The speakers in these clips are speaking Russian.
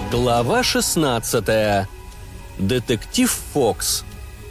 Глава 16. Детектив Фокс.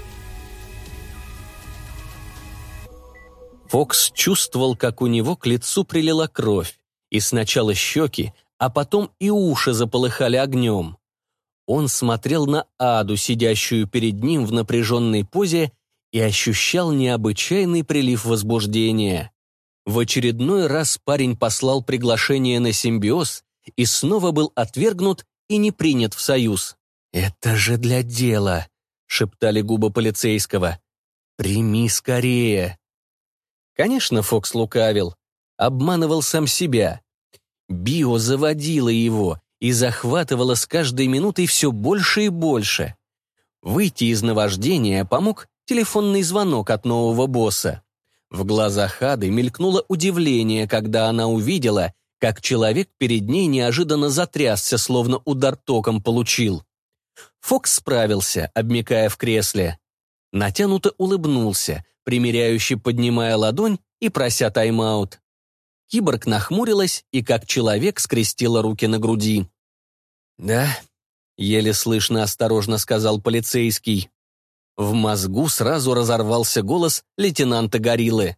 Фокс чувствовал, как у него к лицу прилила кровь, и сначала щеки, а потом и уши заполыхали огнем. Он смотрел на Аду, сидящую перед ним в напряженной позе, и ощущал необычайный прилив возбуждения. В очередной раз парень послал приглашение на симбиоз и снова был отвергнут и не принят в союз. «Это же для дела», — шептали губы полицейского. «Прими скорее». Конечно, Фокс лукавил, обманывал сам себя. Био заводила его и захватывала с каждой минутой все больше и больше. Выйти из наваждения помог телефонный звонок от нового босса. В глазах Ады мелькнуло удивление, когда она увидела, как человек перед ней неожиданно затрясся, словно удар током получил. Фокс справился, обмякая в кресле. Натянуто улыбнулся, примиряюще поднимая ладонь и прося тайм-аут. Киборг нахмурилась и, как человек, скрестила руки на груди. «Да», — еле слышно осторожно сказал полицейский. В мозгу сразу разорвался голос лейтенанта Гориллы.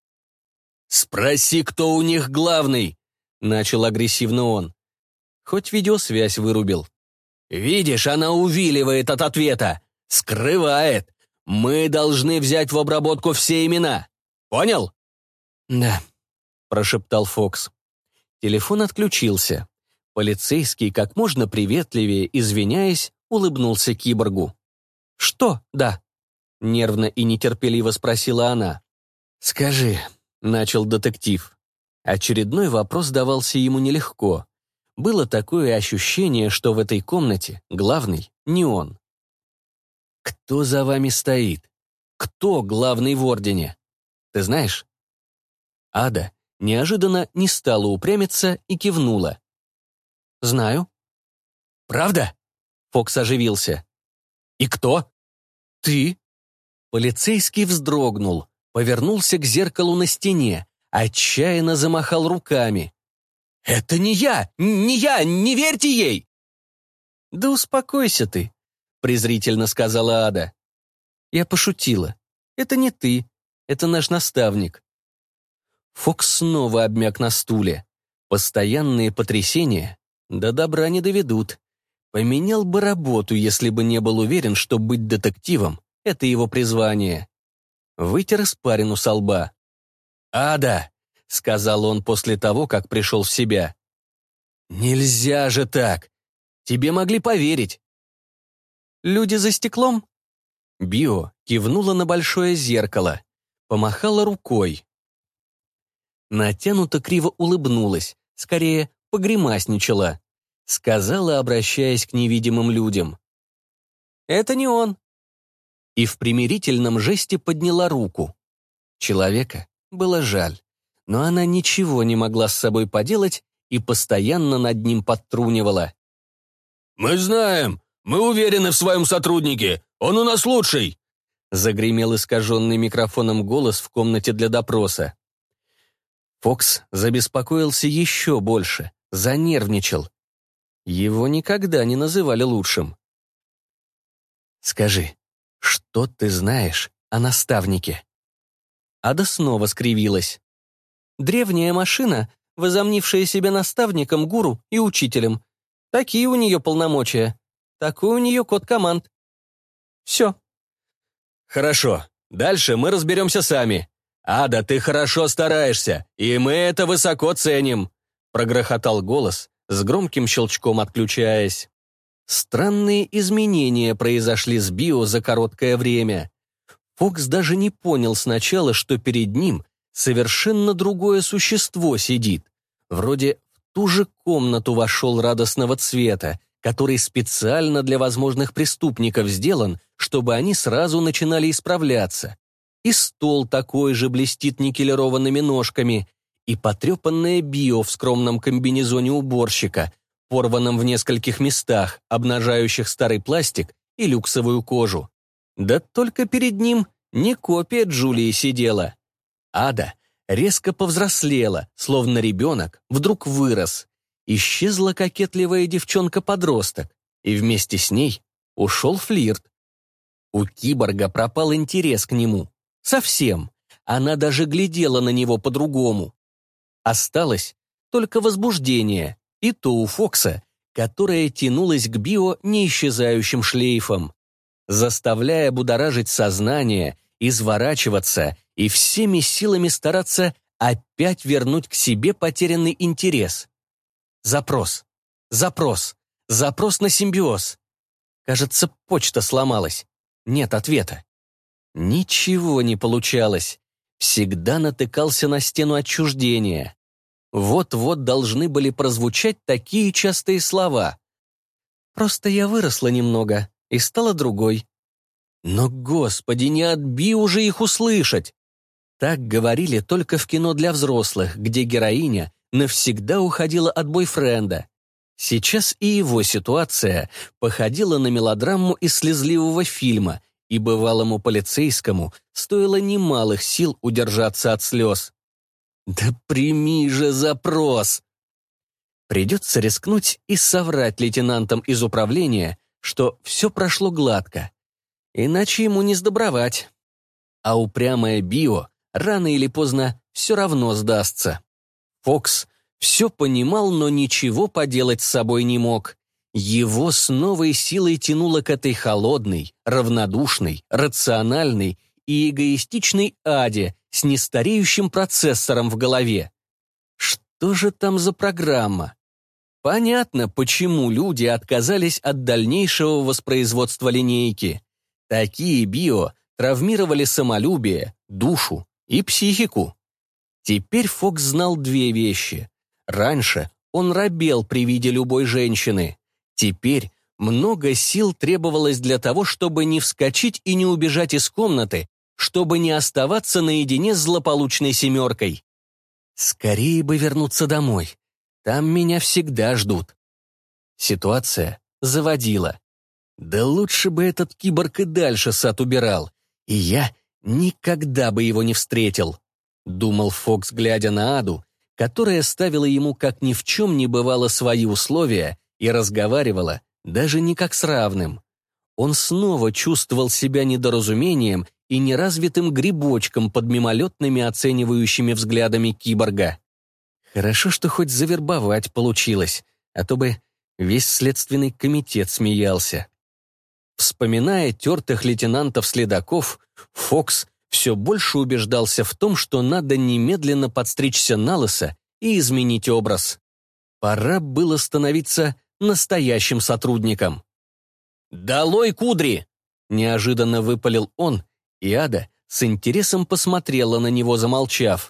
«Спроси, кто у них главный», — начал агрессивно он. Хоть видеосвязь вырубил. «Видишь, она увиливает от ответа. Скрывает. Мы должны взять в обработку все имена. Понял?» «Да», — прошептал Фокс. Телефон отключился. Полицейский, как можно приветливее, извиняясь, улыбнулся киборгу. «Что, да?» — нервно и нетерпеливо спросила она. «Скажи», — начал детектив. Очередной вопрос давался ему нелегко. Было такое ощущение, что в этой комнате главный не он. «Кто за вами стоит? Кто главный в Ордене? Ты знаешь?» Ада неожиданно не стала упрямиться и кивнула. «Знаю». «Правда?» — Фокс оживился. «И кто?» «Ты?» Полицейский вздрогнул, повернулся к зеркалу на стене, отчаянно замахал руками. «Это не я! Не я! Не верьте ей!» «Да успокойся ты», — презрительно сказала Ада. «Я пошутила. Это не ты, это наш наставник». Фокс снова обмяк на стуле. Постоянные потрясения до добра не доведут. Поменял бы работу, если бы не был уверен, что быть детективом — это его призвание. Вытер испарину со лба. «Ада!» — сказал он после того, как пришел в себя. «Нельзя же так! Тебе могли поверить!» «Люди за стеклом?» Био кивнула на большое зеркало, помахала рукой. Натянуто криво улыбнулась, скорее погремасничала. Сказала, обращаясь к невидимым людям. «Это не он!» И в примирительном жесте подняла руку. Человека было жаль, но она ничего не могла с собой поделать и постоянно над ним подтрунивала. «Мы знаем! Мы уверены в своем сотруднике! Он у нас лучший!» Загремел искаженный микрофоном голос в комнате для допроса. Фокс забеспокоился еще больше, занервничал. Его никогда не называли лучшим. «Скажи, что ты знаешь о наставнике?» Ада снова скривилась. «Древняя машина, возомнившая себя наставником, гуру и учителем. Такие у нее полномочия. Такой у нее код команд. Все». «Хорошо, дальше мы разберемся сами. Ада, ты хорошо стараешься, и мы это высоко ценим», прогрохотал голос, с громким щелчком отключаясь. Странные изменения произошли с Био за короткое время. Фокс даже не понял сначала, что перед ним совершенно другое существо сидит. Вроде в ту же комнату вошел радостного цвета, который специально для возможных преступников сделан, чтобы они сразу начинали исправляться. И стол такой же блестит никелированными ножками, и потрепанное Био в скромном комбинезоне уборщика, порванном в нескольких местах, обнажающих старый пластик и люксовую кожу. Да только перед ним не копия Джулии сидела. Ада резко повзрослела, словно ребенок вдруг вырос. исчезла кокетливая девчонка-подросток, и вместе с ней ушел флирт. У киборга пропал интерес к нему. Совсем. Она даже глядела на него по-другому. Осталось только возбуждение, и то у Фокса, которое тянулось к Био неисчезающим шлейфом, заставляя будоражить сознание, изворачиваться и всеми силами стараться опять вернуть к себе потерянный интерес. Запрос. Запрос. Запрос на симбиоз. Кажется, почта сломалась. Нет ответа. Ничего не получалось. Всегда натыкался на стену отчуждения. Вот-вот должны были прозвучать такие частые слова. «Просто я выросла немного и стала другой». Но, Господи, не отби уже их услышать. Так говорили только в кино для взрослых, где героиня навсегда уходила от бойфренда. Сейчас и его ситуация походила на мелодраму из слезливого фильма, и бывалому полицейскому стоило немалых сил удержаться от слез. «Да прими же запрос!» Придется рискнуть и соврать лейтенантам из управления, что все прошло гладко. Иначе ему не сдобровать. А упрямое Био рано или поздно все равно сдастся. Фокс все понимал, но ничего поделать с собой не мог. Его с новой силой тянуло к этой холодной, равнодушной, рациональной и эгоистичной аде с нестареющим процессором в голове. Что же там за программа? Понятно, почему люди отказались от дальнейшего воспроизводства линейки. Такие био травмировали самолюбие, душу и психику. Теперь Фокс знал две вещи. Раньше он робел при виде любой женщины. Теперь много сил требовалось для того, чтобы не вскочить и не убежать из комнаты, чтобы не оставаться наедине с злополучной семеркой. Скорее бы вернуться домой. Там меня всегда ждут. Ситуация заводила. Да лучше бы этот киборг и дальше сад убирал, и я никогда бы его не встретил, думал Фокс, глядя на Аду, которая ставила ему как ни в чем не бывало свои условия и разговаривала даже не как с равным. Он снова чувствовал себя недоразумением и неразвитым грибочком под мимолетными оценивающими взглядами киборга. Хорошо, что хоть завербовать получилось, а то бы весь следственный комитет смеялся. Вспоминая тертых лейтенантов-следаков, Фокс все больше убеждался в том, что надо немедленно подстричься налысо и изменить образ. Пора было становиться настоящим сотрудником. «Долой кудри!» — неожиданно выпалил он, и Ада с интересом посмотрела на него, замолчав.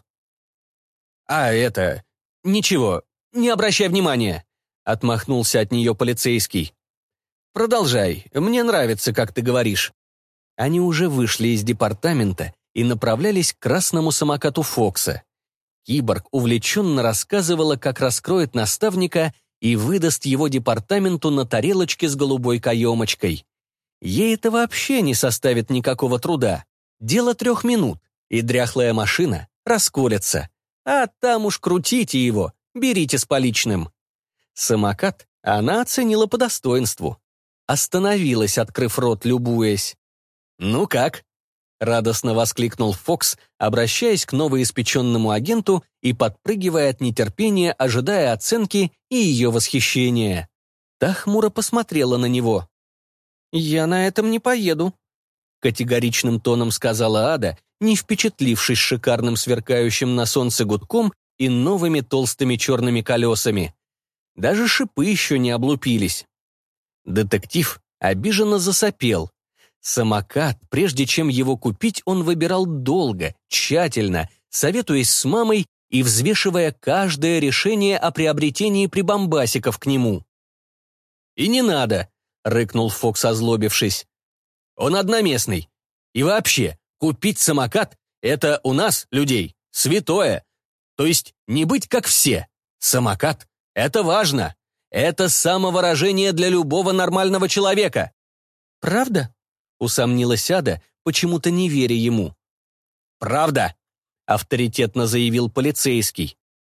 «Ничего, не обращай внимания», — отмахнулся от нее полицейский. «Продолжай, мне нравится, как ты говоришь». Они уже вышли из департамента и направлялись к красному самокату Фокса. Киборг увлеченно рассказывала, как раскроет наставника и выдаст его департаменту на тарелочке с голубой каемочкой. Ей это вообще не составит никакого труда. Дело 3 минут, и дряхлая машина расколется. А там уж крутите его, берите с поличным. Самокат она оценила по достоинству. Остановилась, открыв рот, любуясь. «Ну как?» — радостно воскликнул Фокс, обращаясь к новоиспеченному агенту и подпрыгивая от нетерпения, ожидая оценки и ее восхищения. Та хмуро посмотрела на него. «Я на этом не поеду», — категоричным тоном сказала Ада, не впечатлившись шикарным сверкающим на солнце гудком и новыми толстыми черными колесами. Даже шипы еще не облупились. Детектив обиженно засопел. Самокат, прежде чем его купить, он выбирал долго, тщательно, советуясь с мамой и взвешивая каждое решение о приобретении прибамбасиков к нему. «И не надо», — рыкнул Фокс, озлобившись. «Он одноместный. И вообще, купить самокат — это у нас, людей, святое. То есть не быть как все. Самокат — это важно. Это самовыражение для любого нормального человека». «Правда?» — усомнилась Ада, почему-то не веря ему. «Правда», — авторитетно заявил полицейский.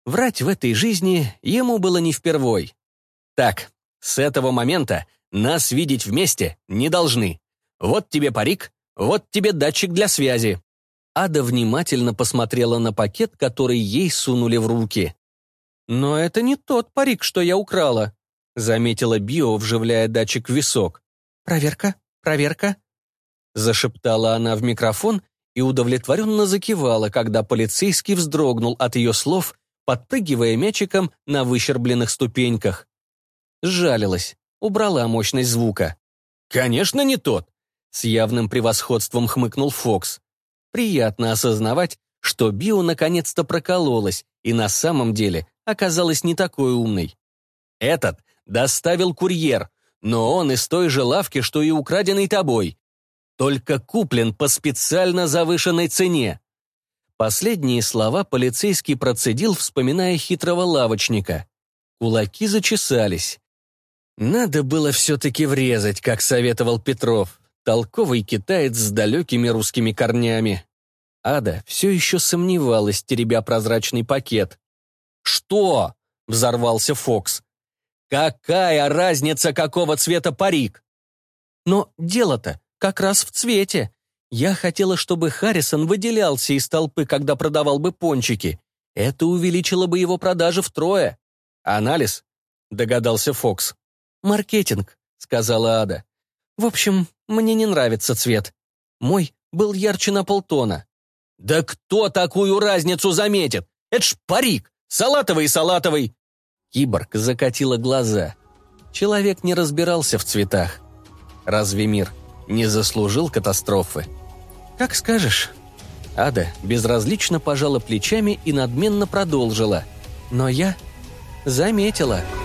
Врать в этой жизни ему было не впервой. Так, с этого момента нас видеть вместе не должны. Вот тебе парик, вот тебе датчик для связи». Ада внимательно посмотрела на пакет, который ей сунули в руки. «Но это не тот парик, что я украла», — заметила Био, вживляя датчик в висок. «Проверка, проверка», — зашептала она в микрофон и удовлетворенно закивала, когда полицейский вздрогнул от ее слов, подпрыгивая мячиком на выщербленных ступеньках. Сжалилась, убрала мощность звука. «Конечно, не тот!» — с явным превосходством хмыкнул Фокс. Приятно осознавать, что Био наконец-то прокололась и на самом деле оказалась не такой умной. «Этот доставил курьер, но он из той же лавки, что и украденный тобой. Только куплен по специально завышенной цене». Последние слова полицейский процедил, вспоминая хитрого лавочника. Кулаки зачесались. Надо было все-таки врезать, как советовал Петров, толковый китаец с далекими русскими корнями. Ада все еще сомневалась, теребя прозрачный пакет. «Что?» — взорвался Фокс. «Какая разница, какого цвета парик?» «Но дело-то как раз в цвете. Я хотела, чтобы Харрисон выделялся из толпы, когда продавал бы пончики. Это увеличило бы его продажи втрое». «Анализ?» — догадался Фокс. «Маркетинг», — сказала Ада. «В общем, мне не нравится цвет. Мой был ярче на полтона». «Да кто такую разницу заметит? Это ж парик! Салатовый и салатовый!» Киборг закатила глаза. Человек не разбирался в цветах. Разве мир не заслужил катастрофы? «Как скажешь». Ада безразлично пожала плечами и надменно продолжила. «Но я заметила».